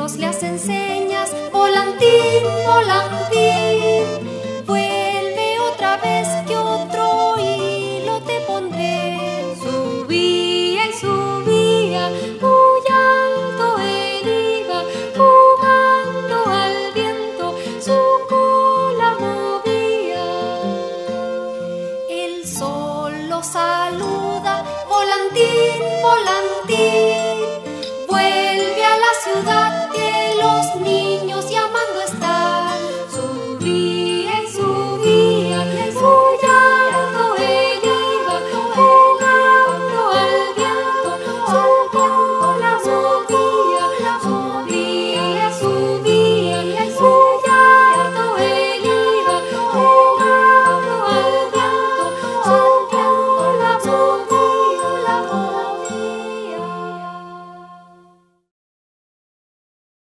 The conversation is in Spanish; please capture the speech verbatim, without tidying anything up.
perros le hacen señas, volantín, volantín, vuelve otra vez que otro hilo te pondré. Subía y subía, muy alto él iba, jugando al viento, su cola movía. El sol lo saluda, volantín, volantín.